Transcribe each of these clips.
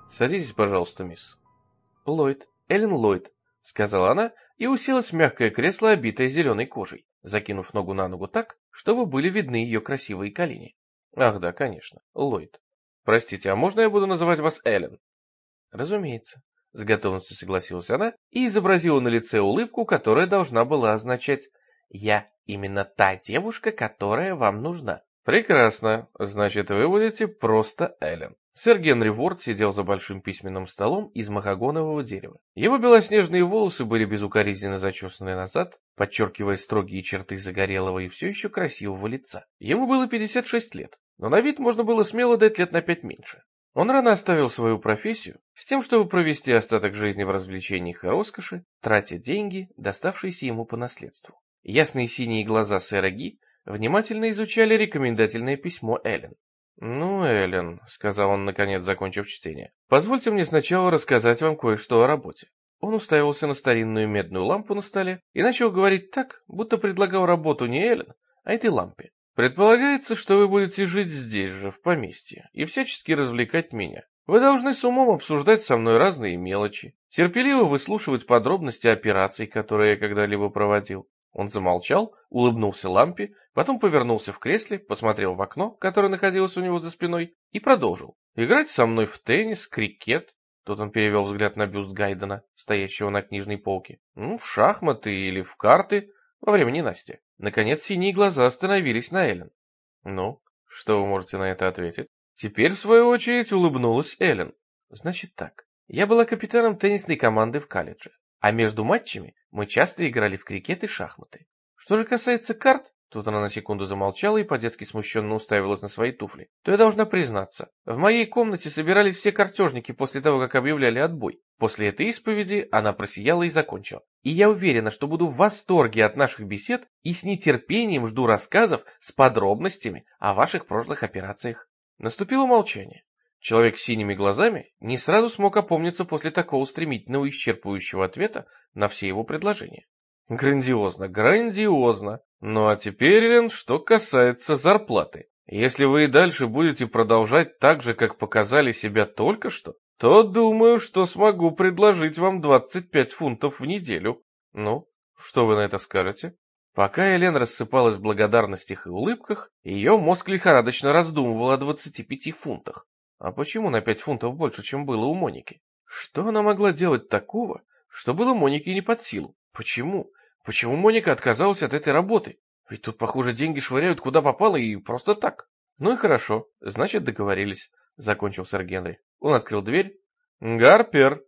Садитесь, пожалуйста, мисс. Ллойд, Эллен Ллойд, сказала она и уселась в мягкое кресло, обитое зеленой кожей, закинув ногу на ногу так, чтобы были видны ее красивые колени. Ах да, конечно, Ллойд. Простите, а можно я буду называть вас Эллен? Разумеется, с готовностью согласилась она и изобразила на лице улыбку, которая должна была означать «Я именно та девушка, которая вам нужна». Прекрасно, значит, вы будете просто Эллен. Сэр Генри Ворд сидел за большим письменным столом из махагонового дерева. Его белоснежные волосы были безукоризненно зачесаны назад, подчеркивая строгие черты загорелого и все еще красивого лица. Ему было 56 лет, но на вид можно было смело дать лет на 5 меньше. Он рано оставил свою профессию с тем, чтобы провести остаток жизни в развлечениях и роскоши, тратя деньги, доставшиеся ему по наследству. Ясные синие глаза сэра Ги внимательно изучали рекомендательное письмо Эллен. «Ну, Эллен», — сказал он, наконец, закончив чтение, — «позвольте мне сначала рассказать вам кое-что о работе». Он уставился на старинную медную лампу на столе и начал говорить так, будто предлагал работу не Эллен, а этой лампе. «Предполагается, что вы будете жить здесь же, в поместье, и всячески развлекать меня. Вы должны с умом обсуждать со мной разные мелочи, терпеливо выслушивать подробности операций, которые я когда-либо проводил». Он замолчал, улыбнулся лампе, потом повернулся в кресле, посмотрел в окно, которое находилось у него за спиной, и продолжил. «Играть со мной в теннис, крикет». Тут он перевел взгляд на бюст Гайдена, стоящего на книжной полке. «В шахматы или в карты во время ненастья». Наконец синие глаза остановились на Эллен. «Ну, что вы можете на это ответить?» Теперь, в свою очередь, улыбнулась Эллен. «Значит так, я была капитаном теннисной команды в колледже. А между матчами мы часто играли в крикет и шахматы. Что же касается карт, тут она на секунду замолчала и по-детски смущенно уставилась на свои туфли, то я должна признаться, в моей комнате собирались все картежники после того, как объявляли отбой. После этой исповеди она просияла и закончила. И я уверена, что буду в восторге от наших бесед и с нетерпением жду рассказов с подробностями о ваших прошлых операциях. Наступило молчание. Человек с синими глазами не сразу смог опомниться после такого стремительного исчерпывающего ответа на все его предложения. Грандиозно, грандиозно. Ну а теперь, Эллен, что касается зарплаты. Если вы и дальше будете продолжать так же, как показали себя только что, то думаю, что смогу предложить вам 25 фунтов в неделю. Ну, что вы на это скажете? Пока Эллен рассыпалась в благодарностях и улыбках, ее мозг лихорадочно раздумывал о 25 фунтах. А почему на 5 фунтов больше, чем было у Моники? Что она могла делать такого, что было Монике не под силу? Почему? Почему Моника отказалась от этой работы? Ведь тут, похоже, деньги швыряют куда попало и просто так. Ну и хорошо, значит, договорились, закончил сэр Генри. Он открыл дверь. Гарпер.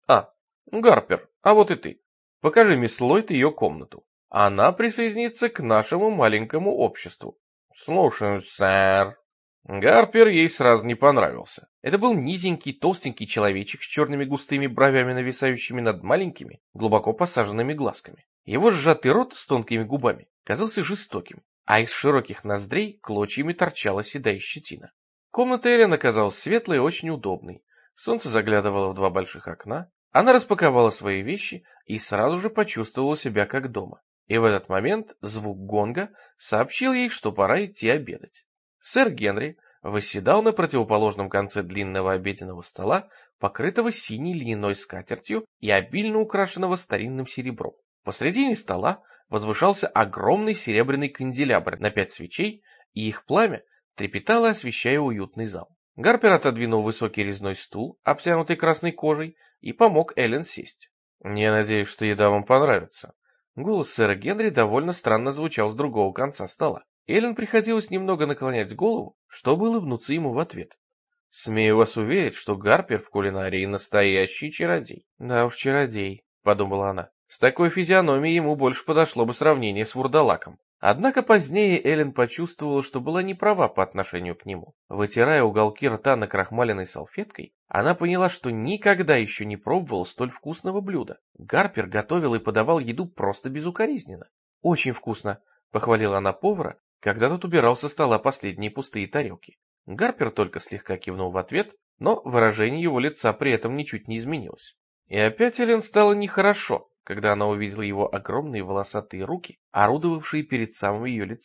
Гарпер, а вот и ты. Покажи мисс Ллойд ее комнату. Она присоединится к нашему маленькому обществу. Слушаюсь, сэр. Гарпер ей сразу не понравился. Это был низенький, толстенький человечек с черными густыми бровями, нависающими над маленькими, глубоко посаженными глазками. Его сжатый рот с тонкими губами казался жестоким, а из широких ноздрей клочьями торчала седая щетина. Комната Эллен оказалась светлой и очень удобной. Солнце заглядывало в два больших окна. Она распаковала свои вещи и сразу же почувствовала себя как дома. И в этот момент звук гонга сообщил ей, что пора идти обедать. Сэр Генри восседал на противоположном конце длинного обеденного стола, покрытого синей льняной скатертью и обильно украшенного старинным серебром. Посредине стола возвышался огромный серебряный канделябр на 5 свечей, и их пламя трепетало, освещая уютный зал. Гарпер отодвинул высокий резной стул, обтянутый красной кожей, и помог Эллен сесть. «Я надеюсь, что еда вам понравится». Голос сэра Генри довольно странно звучал с другого конца стола. Эллен приходилось немного наклонять голову, чтобы улыбнуться ему в ответ. «Смею вас уверить, что Гарпер в кулинарии настоящий чародей». «Да уж, чародей», — подумала она. С такой физиономией ему больше подошло бы сравнение с вурдалаком. Однако позднее Эллен почувствовала, что была не права по отношению к нему. Вытирая уголки рта накрахмаленной салфеткой, она поняла, что никогда еще не пробовала столь вкусного блюда. Гарпер готовил и подавал еду просто безукоризненно. «Очень вкусно», — похвалила она повара, когда тот убирал со стола последние пустые тарелки. Гарпер только слегка кивнул в ответ, но выражение его лица при этом ничуть не изменилось. И опять Эллен стало нехорошо, когда она увидела его огромные волосатые руки, орудовавшие перед самым ее лицом.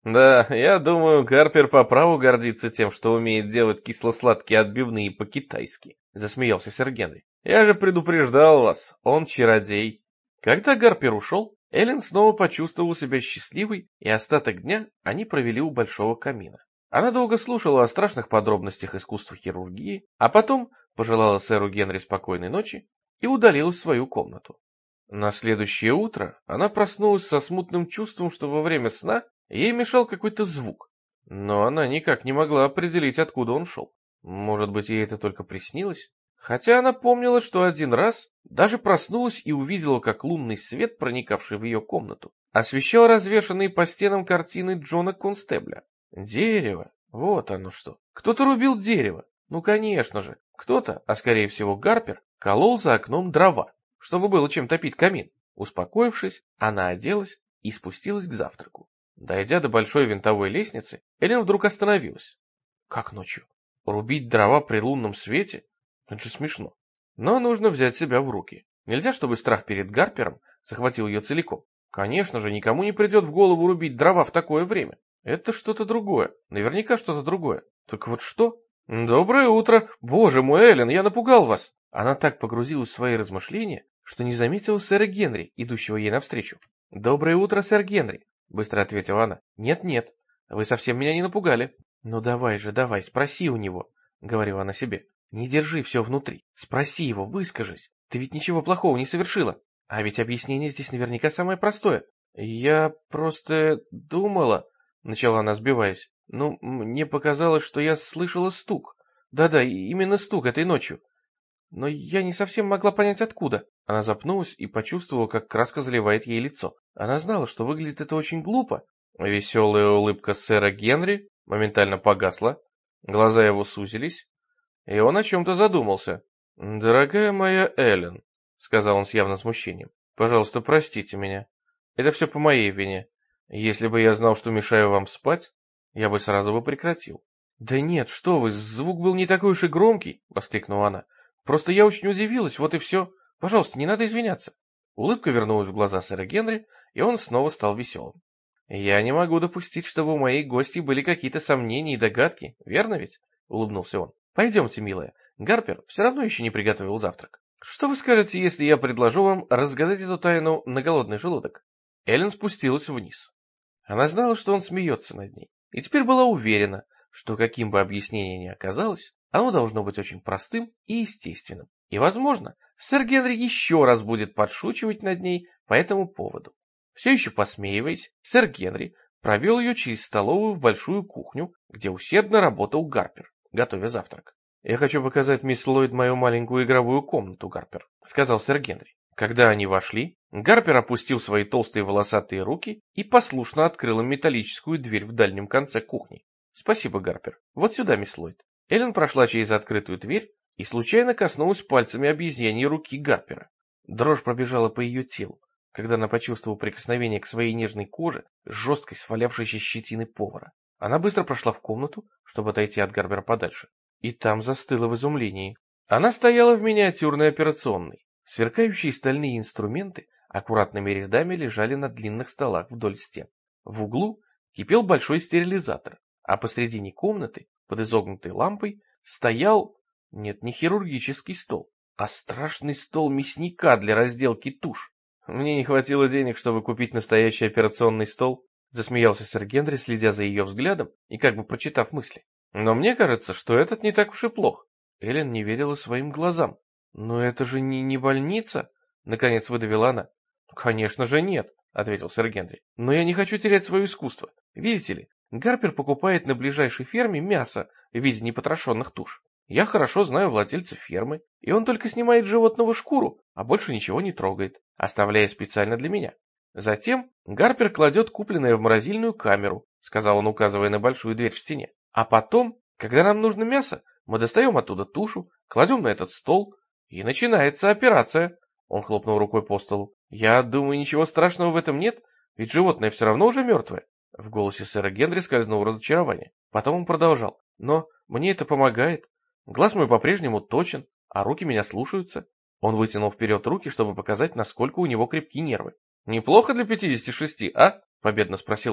Да, я думаю, Гарпер по праву гордится тем, что умеет делать кисло-сладкие отбивные по-китайски, засмеялся сэр Генри. Я же предупреждал вас, он чародей. Когда Гарпер ушел, Эллен снова почувствовала себя счастливой, и остаток дня они провели у большого камина. Она долго слушала о страшных подробностях искусства хирургии, а потом пожелала сэру Генри спокойной ночи и удалилась в свою комнату. На следующее утро она проснулась со смутным чувством, что во время сна ей мешал какой-то звук, но она никак не могла определить, откуда он шел. Может быть, ей это только приснилось? Хотя она помнила, что один раз даже проснулась и увидела, как лунный свет, проникавший в ее комнату, освещал развешанные по стенам картины Джона Констебля. Дерево, вот оно что. Кто-то рубил дерево. Ну, конечно же, кто-то, а скорее всего Гарпер, колол за окном дрова, чтобы было чем топить камин. Успокоившись, она оделась и спустилась к завтраку. Дойдя до большой винтовой лестницы, Эллен вдруг остановилась. Как ночью? Рубить дрова при лунном свете? Это же смешно. Но нужно взять себя в руки. Нельзя, чтобы страх перед Гарпером захватил ее целиком. Конечно же, никому не придет в голову рубить дрова в такое время. Это что-то другое. Наверняка что-то другое. Только вот что? Доброе утро. Боже мой, Эллен, я напугал вас. Она так погрузилась в свои размышления, что не заметила сэра Генри, идущего ей навстречу. «Доброе утро, сэр Генри», — быстро ответила она. «Нет-нет, вы совсем меня не напугали». «Ну давай же, давай, спроси у него», — говорила она себе. «Не держи все внутри. Спроси его, выскажись. Ты ведь ничего плохого не совершила. А ведь объяснение здесь наверняка самое простое». «Я просто думала», — начала она, сбиваясь. «Ну, мне показалось, что я слышала стук. Да-да, именно стук этой ночью. Но я не совсем могла понять, откуда». Она запнулась и почувствовала, как краска заливает ей лицо. Она знала, что выглядит это очень глупо. Веселая улыбка сэра Генри моментально погасла, глаза его сузились, и он о чем-то задумался. «Дорогая моя Эллен», — сказал он с явным смущением, — «пожалуйста, простите меня. Это все по моей вине. Если бы я знал, что мешаю вам спать, я бы сразу прекратил». «Да нет, что вы, звук был не такой уж и громкий», — воскликнула она. «Просто я очень удивилась, вот и все. Пожалуйста, не надо извиняться». Улыбка вернулась в глаза сэра Генри, и он снова стал веселым. «Я не могу допустить, чтобы у моей гости были какие-то сомнения и догадки, верно ведь?» — улыбнулся он. «Пойдемте, милая. Гарпер все равно еще не приготовил завтрак. Что вы скажете, если я предложу вам разгадать эту тайну на голодный желудок?» Эллен спустилась вниз. Она знала, что он смеется над ней, и теперь была уверена, что каким бы объяснение ни оказалось, оно должно быть очень простым и естественным. И, возможно, сэр Генри еще раз будет подшучивать над ней по этому поводу. Все еще посмеиваясь, сэр Генри провел ее через столовую в большую кухню, где усердно работал Гарпер, готовя завтрак. «Я хочу показать мисс Ллойд мою маленькую игровую комнату, Гарпер», — сказал сэр Генри. Когда они вошли, Гарпер опустил свои толстые волосатые руки и послушно открыл им металлическую дверь в дальнем конце кухни. «Спасибо, Гарпер. Вот сюда, мисс Ллойд». Эллен прошла через открытую дверь и случайно коснулась пальцами обезьяньей руки Гарпера. Дрожь пробежала по ее телу, когда она почувствовала прикосновение к своей нежной коже с жесткой свалявшейся щетины повара. Она быстро прошла в комнату, чтобы отойти от Гарпера подальше, и там застыла в изумлении. Она стояла в миниатюрной операционной. Сверкающие стальные инструменты аккуратными рядами лежали на длинных столах вдоль стен. В углу кипел большой стерилизатор, а посредине комнаты, под изогнутой лампой, стоял, нет, не хирургический стол, а страшный стол мясника для разделки туш. «Мне не хватило денег, чтобы купить настоящий операционный стол», засмеялся сэр Генри, следя за ее взглядом и как бы прочитав мысли. «Но мне кажется, что этот не так уж и плох». Эллен не верила своим глазам. «Но это же не больница?» — наконец выдавила она. «Конечно же нет», — ответил сэр Генри. «Но я не хочу терять свое искусство. Видите ли, Гарпер покупает на ближайшей ферме мясо в виде непотрошенных туш. Я хорошо знаю владельца фермы, и он только снимает с животного шкуру, а больше ничего не трогает, оставляя специально для меня. Затем Гарпер кладет купленное в морозильную камеру», — сказал он, указывая на большую дверь в стене. «А потом, когда нам нужно мясо, мы достаем оттуда тушу, кладем на этот стол, и начинается операция». Он хлопнул рукой по столу. «Я думаю, ничего страшного в этом нет, ведь животное все равно уже мертвое». В голосе сэра Генри скользнуло разочарование. Потом он продолжал. «Но мне это помогает. Глаз мой по-прежнему точен, а руки меня слушаются». Он вытянул вперед руки, чтобы показать, насколько у него крепки нервы. «Неплохо для 56, а?» — победно спросил он.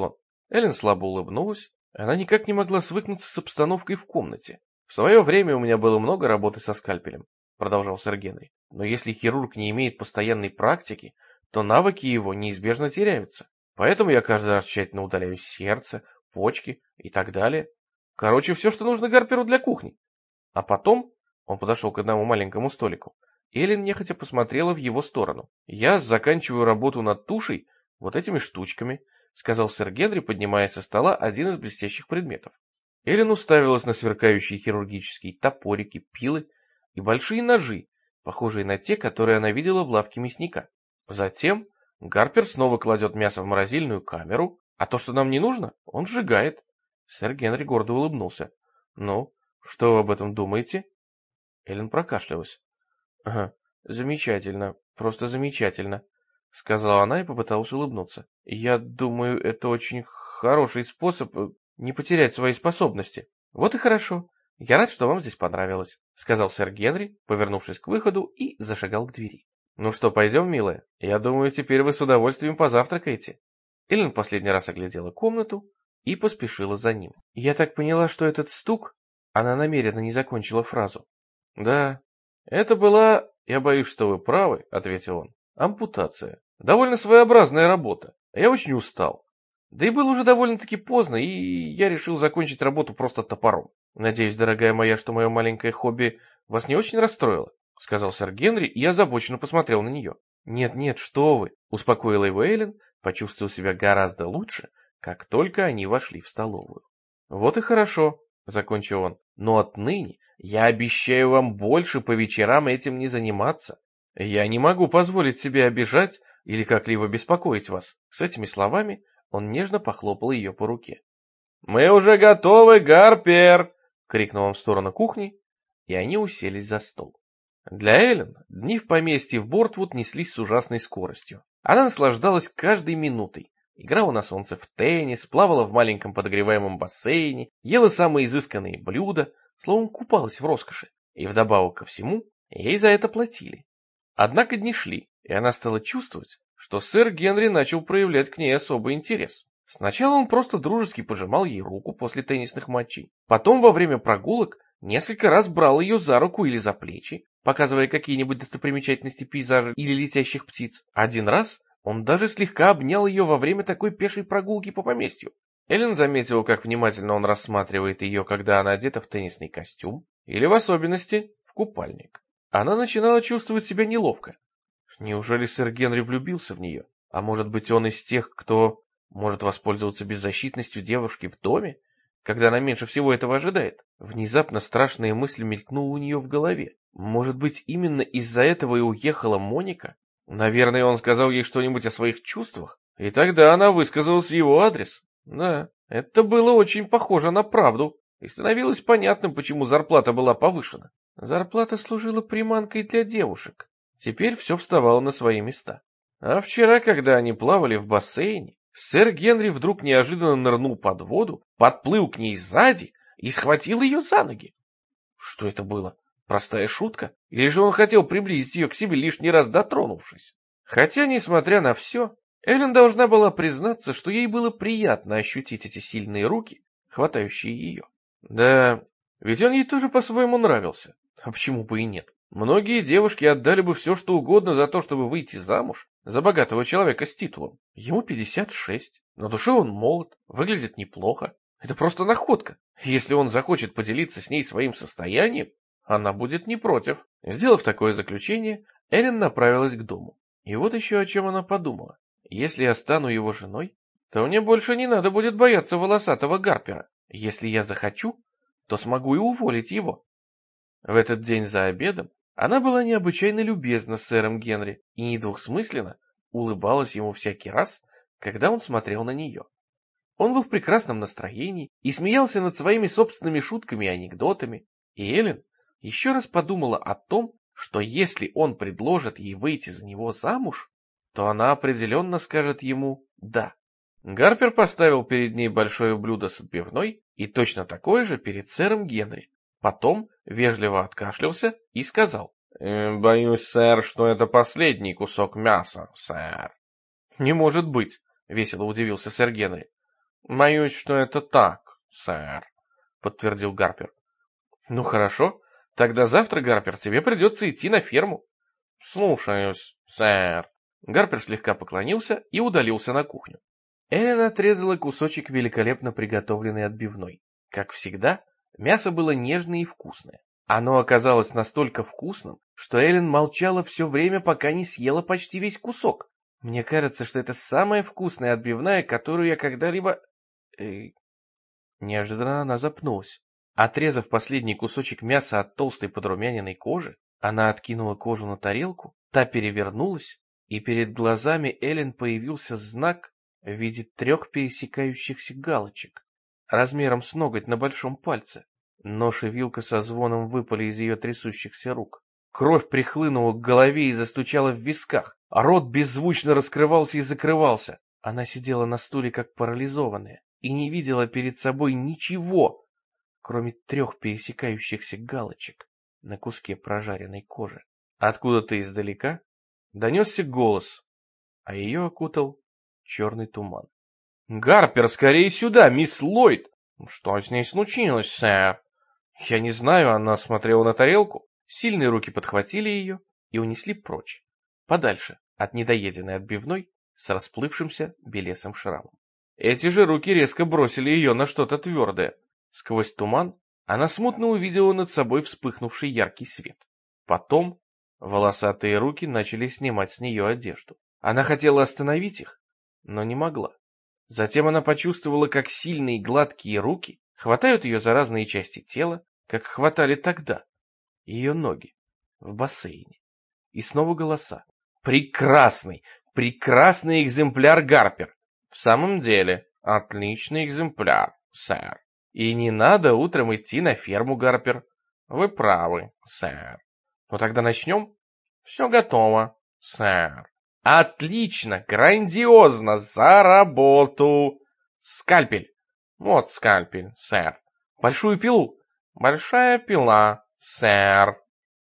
Эллен слабо улыбнулась. Она никак не могла свыкнуться с обстановкой в комнате. «В свое время у меня было много работы со скальпелем», — продолжал сэр Генри. «Но если хирург не имеет постоянной практики, то навыки его неизбежно теряются. Поэтому я каждый раз тщательно удаляю сердце, почки и так далее. Короче, все, что нужно Гарперу для кухни». А потом он подошел к одному маленькому столику. Эллен нехотя посмотрела в его сторону. «Я заканчиваю работу над тушей вот этими штучками», — сказал сэр Генри, поднимая со стола один из блестящих предметов. Эллен уставилась на сверкающие хирургические топорики, пилы и большие ножи, похожие на те, которые она видела в лавке мясника. Затем Гарпер снова кладет мясо в морозильную камеру, а то, что нам не нужно, он сжигает. Сэр Генри гордо улыбнулся. «Ну, что вы об этом думаете?» Эллен прокашлялась. «Ага, замечательно, просто замечательно», — сказала она и попыталась улыбнуться. «Я думаю, это очень хороший способ не потерять свои способности». «Вот и хорошо. Я рад, что вам здесь понравилось», — сказал сэр Генри, повернувшись к выходу и зашагал к двери. «Ну что, пойдем, милая? Я думаю, теперь вы с удовольствием позавтракаете». Эллен последний раз оглядела комнату и поспешила за ним. «Я так поняла, что этот стук...» Она намеренно не закончила фразу. «Да, это была, я боюсь, что вы правы», — ответил он, — «ампутация. Довольно своеобразная работа. Я очень устал. Да и было уже довольно-таки поздно, и я решил закончить работу просто топором. Надеюсь, дорогая моя, что мое маленькое хобби вас не очень расстроило», — сказал сэр Генри, и озабоченно посмотрел на нее. «Нет-нет, что вы», — успокоила его Эллен, почувствовал себя гораздо лучше, как только они вошли в столовую. «Вот и хорошо», — закончил он, — «но отныне я обещаю вам больше по вечерам этим не заниматься. Я не могу позволить себе обижать или как-либо беспокоить вас». С этими словами он нежно похлопал ее по руке. «Мы уже готовы, Гарпер!» — крикнул он в сторону кухни, и они уселись за стол. Для Эллен дни в поместье в Бортвуд неслись с ужасной скоростью. Она наслаждалась каждой минутой. Играла на солнце в теннис, плавала в маленьком подогреваемом бассейне, ела самые изысканные блюда, словом, купалась в роскоши. И вдобавок ко всему, ей за это платили. Однако дни шли, и она стала чувствовать, что сэр Генри начал проявлять к ней особый интерес. Сначала он просто дружески пожимал ей руку после теннисных матчей. Потом во время прогулок несколько раз брал ее за руку или за плечи, показывая какие-нибудь достопримечательности пейзажа или летящих птиц. Один раз он даже слегка обнял ее во время такой пешей прогулки по поместью. Эллен заметила, как внимательно он рассматривает ее, когда она одета в теннисный костюм, или в особенности в купальник. Она начинала чувствовать себя неловко. Неужели сэр Генри влюбился в нее? А может быть, он из тех, кто может воспользоваться беззащитностью девушки в доме, когда она меньше всего этого ожидает? Внезапно страшная мысль мелькнула у нее в голове. Может быть, именно из-за этого и уехала Моника? Наверное, он сказал ей что-нибудь о своих чувствах, и тогда она высказалась в его адрес. Да, это было очень похоже на правду, и становилось понятным, почему зарплата была повышена. Зарплата служила приманкой для девушек. Теперь все вставало на свои места. А вчера, когда они плавали в бассейне, сэр Генри вдруг неожиданно нырнул под воду, подплыл к ней сзади и схватил ее за ноги. Что это было? Простая шутка? Или же он хотел приблизить ее к себе, лишний раз дотронувшись? Хотя, несмотря на все, Эллен должна была признаться, что ей было приятно ощутить эти сильные руки, хватающие ее. Да, ведь он ей тоже по-своему нравился. А почему бы и нет? Многие девушки отдали бы все, что угодно за то, чтобы выйти замуж за богатого человека с титулом. Ему 56, на душе он молод, выглядит неплохо. Это просто находка. Если он захочет поделиться с ней своим состоянием, она будет не против. Сделав такое заключение, Эллен направилась к дому. И вот еще о чем она подумала. Если я стану его женой, то мне больше не надо будет бояться волосатого Гарпера. Если я захочу, то смогу и уволить его. В этот день за обедом она была необычайно любезна с сэром Генри и недвусмысленно улыбалась ему всякий раз, когда он смотрел на нее. Он был в прекрасном настроении и смеялся над своими собственными шутками и анекдотами, и Эллен еще раз подумала о том, что если он предложит ей выйти за него замуж, то она определенно скажет ему «да». Гарпер поставил перед ней большое блюдо с отбивной и точно такое же перед сэром Генри. Потом вежливо откашлялся и сказал: «Боюсь, сэр, что это последний кусок мяса, сэр». «Не может быть», — весело удивился сэр Генри. Боюсь, что это так, сэр, подтвердил Гарпер. Ну хорошо, тогда завтра, Гарпер, тебе придется идти на ферму. Слушаюсь, сэр. Гарпер слегка поклонился и удалился на кухню. Эллен отрезала кусочек великолепно приготовленной отбивной. Как всегда, мясо было нежное и вкусное. Оно оказалось настолько вкусным, что Эллен молчала все время, пока не съела почти весь кусок. Мне кажется, что это самая вкусная отбивная, которую я когда-либо... Неожиданно она запнулась. Отрезав последний кусочек мяса от толстой подрумяненной кожи, она откинула кожу на тарелку, та перевернулась, и перед глазами Эллен появился знак в виде 3 пересекающихся галочек, размером с ноготь на большом пальце. Нож и вилка со звоном выпали из ее трясущихся рук. Кровь прихлынула к голове и застучала в висках, а рот беззвучно раскрывался и закрывался. Она сидела на стуле как парализованная и не видела перед собой ничего, кроме 3 пересекающихся галочек на куске прожаренной кожи. Откуда-то издалека донесся голос, а ее окутал черный туман. «Гарпер, скорее сюда, мисс Ллойд!» «Что с ней случилось, сэр?» «Я не знаю», — она смотрела на тарелку. Сильные руки подхватили ее и унесли прочь, подальше от недоеденной отбивной с расплывшимся белесым шрамом. Эти же руки резко бросили ее на что-то твердое. Сквозь туман она смутно увидела над собой вспыхнувший яркий свет. Потом волосатые руки начали снимать с нее одежду. Она хотела остановить их, но не могла. Затем она почувствовала, как сильные гладкие руки хватают ее за разные части тела, как хватали тогда ее ноги в бассейне. И снова голоса. «Прекрасный, прекрасный экземпляр, Гарпер! В самом деле, отличный экземпляр, сэр. И не надо утром идти на ферму, Гарпер. Вы правы, сэр. Ну тогда начнем? Все готово, сэр. Отлично, грандиозно, за работу. Скальпель. Вот скальпель, сэр. Большую пилу. Большая пила, сэр.